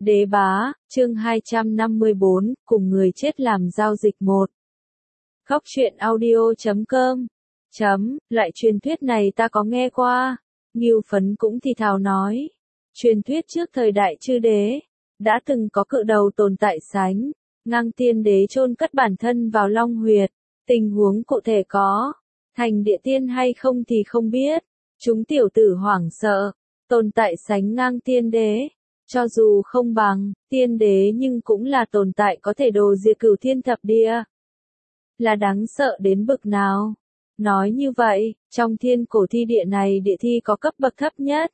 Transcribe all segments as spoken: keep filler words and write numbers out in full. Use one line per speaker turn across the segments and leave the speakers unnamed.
Đế bá, chương hai trăm năm mươi bốn, cùng người chết làm giao dịch một. Góc truyện audio chấm com. Chấm, loại truyền thuyết này ta có nghe qua. Ngưu Phấn cũng thì thào nói. Truyền thuyết trước thời đại chư đế, đã từng có cự đầu tồn tại sánh, ngang tiên đế chôn cất bản thân vào long huyệt. Tình huống cụ thể có, thành địa tiên hay không thì không biết. Chúng tiểu tử hoảng sợ, tồn tại sánh ngang tiên đế. Cho dù không bằng tiên đế nhưng cũng là tồn tại có thể đồ diệt cửu thiên thập địa. Là đáng sợ đến bực nào? Nói như vậy, trong thiên cổ thi địa này địa thi có cấp bậc thấp nhất.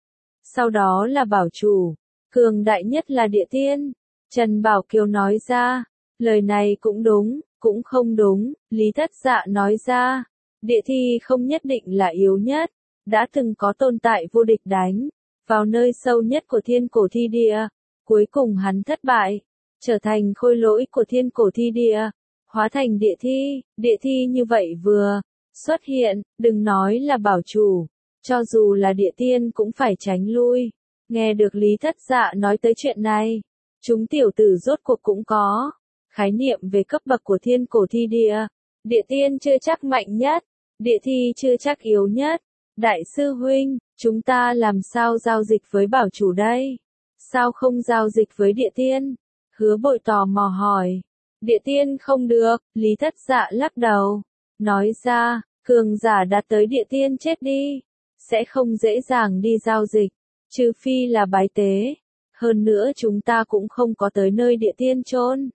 Sau đó là bảo chủ, cường đại nhất là địa tiên. Trần Bảo Kiều nói ra, lời này cũng đúng, cũng không đúng, Lý Thất Dạ nói ra, địa thi không nhất định là yếu nhất, đã từng có tồn tại vô địch đánh vào nơi sâu nhất của thiên cổ thi địa, cuối cùng hắn thất bại, trở thành khôi lỗi của thiên cổ thi địa, hóa thành địa thi, địa thi như vậy vừa xuất hiện, đừng nói là bảo chủ, cho dù là địa tiên cũng phải tránh lui. Nghe được Lý Thất Dạ nói tới chuyện này, chúng tiểu tử rốt cuộc cũng có khái niệm về cấp bậc của thiên cổ thi địa, địa tiên chưa chắc mạnh nhất, địa thi chưa chắc yếu nhất. Đại sư huynh, chúng ta làm sao giao dịch với bảo chủ đây? Sao không giao dịch với địa tiên? Hứa Bội tò mò hỏi. Địa tiên không được, Lý Thất Dạ lắc đầu. Nói ra, cường giả đạt tới địa tiên chết đi. Sẽ không dễ dàng đi giao dịch. Trừ phi là bái tế. Hơn nữa chúng ta cũng không có tới nơi địa tiên chôn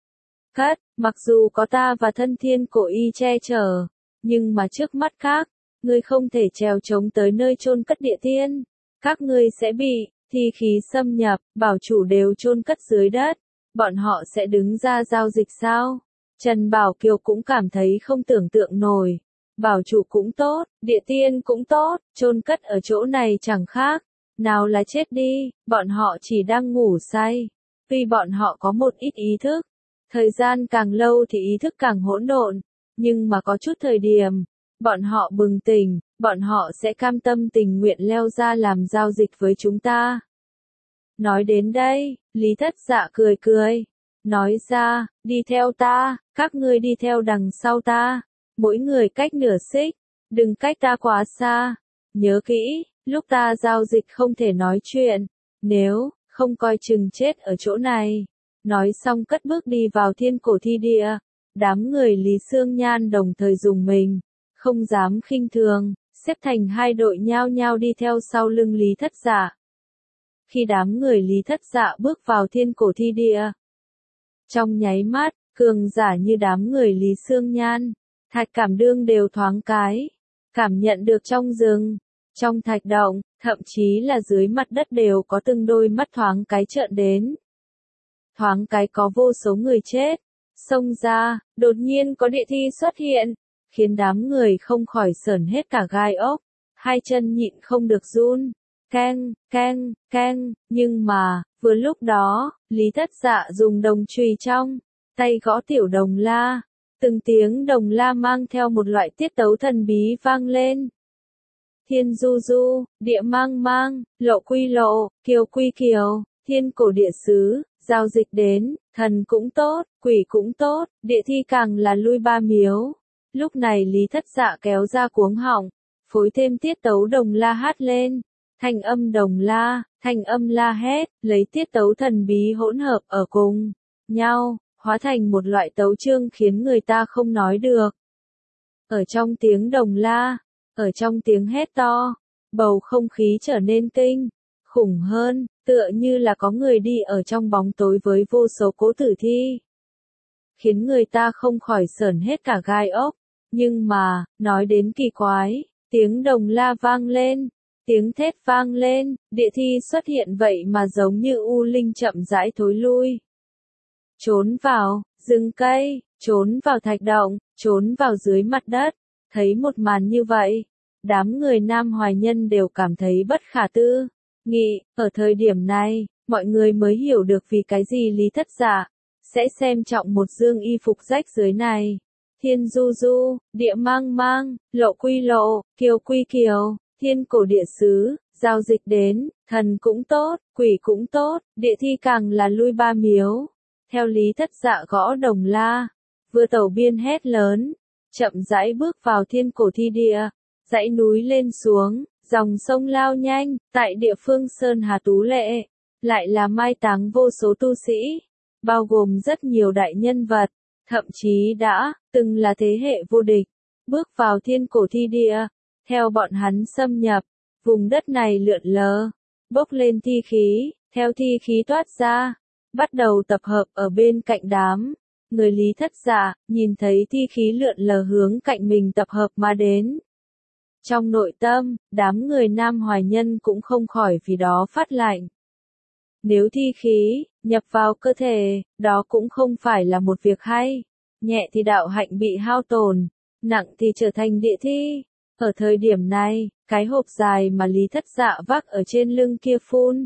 cất, mặc dù có ta và thân thiên cổ y che chở. Nhưng mà trước mắt khác, ngươi không thể trèo chống tới nơi chôn cất địa tiên. Các ngươi sẽ bị thi khí xâm nhập, bảo chủ đều chôn cất dưới đất. Bọn họ sẽ đứng ra giao dịch sao? Trần Bảo Kiều cũng cảm thấy không tưởng tượng nổi. Bảo chủ cũng tốt, địa tiên cũng tốt, chôn cất ở chỗ này chẳng khác. Nào là chết đi, bọn họ chỉ đang ngủ say. Tuy bọn họ có một ít ý thức. Thời gian càng lâu thì ý thức càng hỗn độn. Nhưng mà có chút thời điểm, bọn họ bừng tỉnh, bọn họ sẽ cam tâm tình nguyện leo ra làm giao dịch với chúng ta. Nói đến đây, Lý Thất Dạ cười cười. Nói ra, đi theo ta, các ngươi đi theo đằng sau ta. Mỗi người cách nửa xích, đừng cách ta quá xa. Nhớ kỹ, lúc ta giao dịch không thể nói chuyện. Nếu, không coi chừng chết ở chỗ này. Nói xong cất bước đi vào thiên cổ thi địa. Đám người Lý Xương Nhan đồng thời dùng mình. Không dám khinh thường, xếp thành hai đội nhao nhao đi theo sau lưng Lý Thất Dạ. Khi đám người Lý Thất Dạ bước vào thiên cổ thi địa, trong nháy mắt, cường giả như đám người Lý Xương Nhan, Thạch Cảm Đương đều thoáng cái, cảm nhận được trong rừng, trong thạch động, thậm chí là dưới mặt đất đều có từng đôi mắt thoáng cái trợn đến. Thoáng cái có vô số người chết, xông ra, đột nhiên có địa thi xuất hiện. Khiến đám người không khỏi sởn hết cả gai ốc, hai chân nhịn không được run, keng, keng, keng, nhưng mà, vừa lúc đó, Lý Thất Dạ dùng đồng chùy trong tay gõ tiểu đồng la, từng tiếng đồng la mang theo một loại tiết tấu thần bí vang lên. Thiên du du, địa mang mang, lộ quy lộ, kiều quy kiều, thiên cổ địa xứ, giao dịch đến, thần cũng tốt, quỷ cũng tốt, địa thi càng là lui ba miếu. Lúc này Lý Thất Dạ kéo ra cuống họng, phối thêm tiết tấu đồng la hát lên, thanh âm đồng la, thanh âm la hét, lấy tiết tấu thần bí hỗn hợp ở cùng nhau, hóa thành một loại tấu chương khiến người ta không nói được. Ở trong tiếng đồng la, ở trong tiếng hét to, bầu không khí trở nên kinh khủng hơn, tựa như là có người đi ở trong bóng tối với vô số cố tử thi. Khiến người ta không khỏi sởn hết cả gai ốc. Nhưng mà, nói đến kỳ quái, tiếng đồng la vang lên, tiếng thét vang lên, địa thi xuất hiện vậy mà giống như u linh chậm rãi thối lui. Trốn vào, rừng cây, trốn vào thạch động, trốn vào dưới mặt đất, thấy một màn như vậy, đám người Nam Hoài Nhân đều cảm thấy bất khả tư nghị, ở thời điểm này, mọi người mới hiểu được vì cái gì Lý Thất Dạ sẽ xem trọng một dương y phục rách dưới này. Thiên du du, địa mang mang, lộ quy lộ, kiều quy kiều, thiên cổ địa xứ, Giao dịch đến, thần cũng tốt, quỷ cũng tốt, địa thi càng là lui ba miếu. Theo Lý Thất Dạ gõ đồng la, vừa tẩu biên hét lớn, chậm rãi bước vào thiên cổ thi địa, dãy núi lên xuống, dòng sông lao nhanh, tại địa phương Sơn Hà Tú Lệ, lại là mai táng vô số tu sĩ, bao gồm rất nhiều đại nhân vật, thậm chí đã từng là thế hệ vô địch, bước vào thiên cổ thi địa, theo bọn hắn xâm nhập, vùng đất này lượn lờ, bốc lên thi khí, theo thi khí toát ra, bắt đầu tập hợp ở bên cạnh đám. Người Lý Thất Dạ, nhìn thấy thi khí lượn lờ hướng cạnh mình tập hợp mà đến. Trong nội tâm, đám người Nam Hoài Nhân cũng không khỏi vì đó phát lạnh. Nếu thi khí, nhập vào cơ thể, đó cũng không phải là một việc hay. Nhẹ thì đạo hạnh bị hao tổn, nặng thì trở thành địa thi. Ở thời điểm này, cái hộp dài mà Lý Thất Dạ vác ở trên lưng kia phun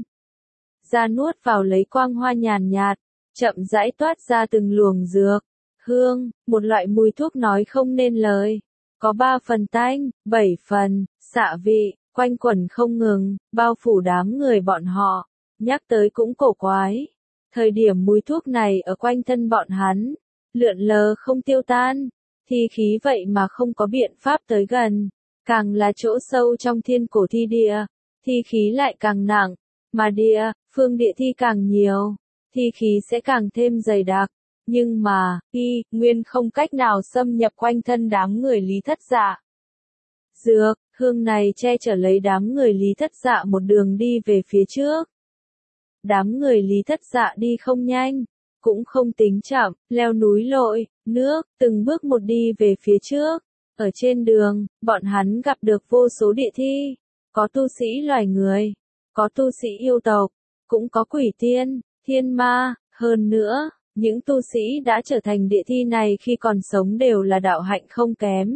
ra nuốt vào lấy quang hoa nhàn nhạt, chậm rãi toát ra từng luồng dược, hương, một loại mùi thuốc nói không nên lời. Có ba phần tanh, bảy phần, xạ vị, quanh quẩn không ngừng, bao phủ đám người bọn họ. Nhắc tới cũng cổ quái. Thời điểm mùi thuốc này ở quanh thân bọn hắn, lượn lờ không tiêu tan, thi khí vậy mà không có biện pháp tới gần. Càng là chỗ sâu trong thiên cổ thi địa, thi khí lại càng nặng, mà địa, phương địa thi càng nhiều, thi khí sẽ càng thêm dày đặc. Nhưng mà, y, nguyên không cách nào xâm nhập quanh thân đám người Lý Thất Dạ. Dược, hương này che chở lấy đám người Lý Thất Dạ một đường đi về phía trước. Đám người Lý Thất Dạ đi không nhanh, cũng không tính chậm, leo núi lội, nước, từng bước một đi về phía trước. Ở trên đường, bọn hắn gặp được vô số địa thi, có tu sĩ loài người, có tu sĩ yêu tộc, cũng có quỷ tiên, thiên ma, hơn nữa, những tu sĩ đã trở thành địa thi này khi còn sống đều là đạo hạnh không kém.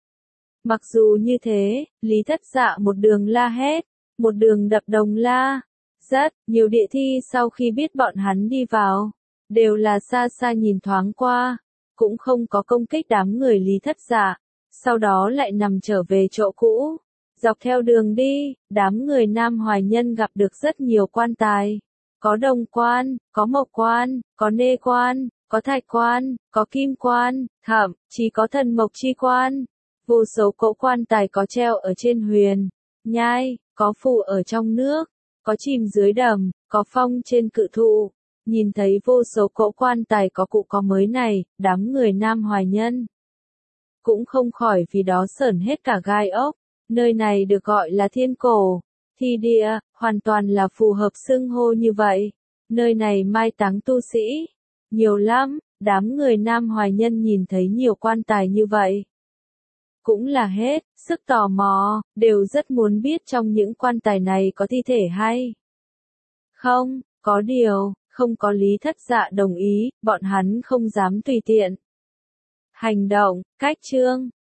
Mặc dù như thế, Lý Thất Dạ một đường la hét, một đường đập đồng la, rất nhiều địa thi sau khi biết bọn hắn đi vào, đều là xa xa nhìn thoáng qua, cũng không có công kích đám người Lý Thất Dạ, sau đó lại nằm trở về chỗ cũ. Dọc theo đường đi, đám người Nam Hoài Nhân gặp được rất nhiều quan tài. Có đồng quan, có mộc quan, có nê quan, có thạch quan, có kim quan, thậm chí có thần mộc chi quan. Vô số cỗ quan tài có treo ở trên huyền, nhai, có phủ ở trong nước, có chìm dưới đầm, có phong trên cự thụ. Nhìn thấy vô số cỗ quan tài có cụ có mới này, đám người Nam Hoài Nhân cũng không khỏi vì đó sởn hết cả gai ốc. Nơi này được gọi là thiên cổ thi địa, hoàn toàn là phù hợp xưng hô như vậy. Nơi này mai táng tu sĩ nhiều lắm, đám người Nam Hoài Nhân nhìn thấy nhiều quan tài như vậy, cũng là hết sức tò mò, đều rất muốn biết trong những quan tài này có thi thể hay không. Có điều, không có Lý Thất Dạ đồng ý, bọn hắn không dám tùy tiện hành động. Cách chương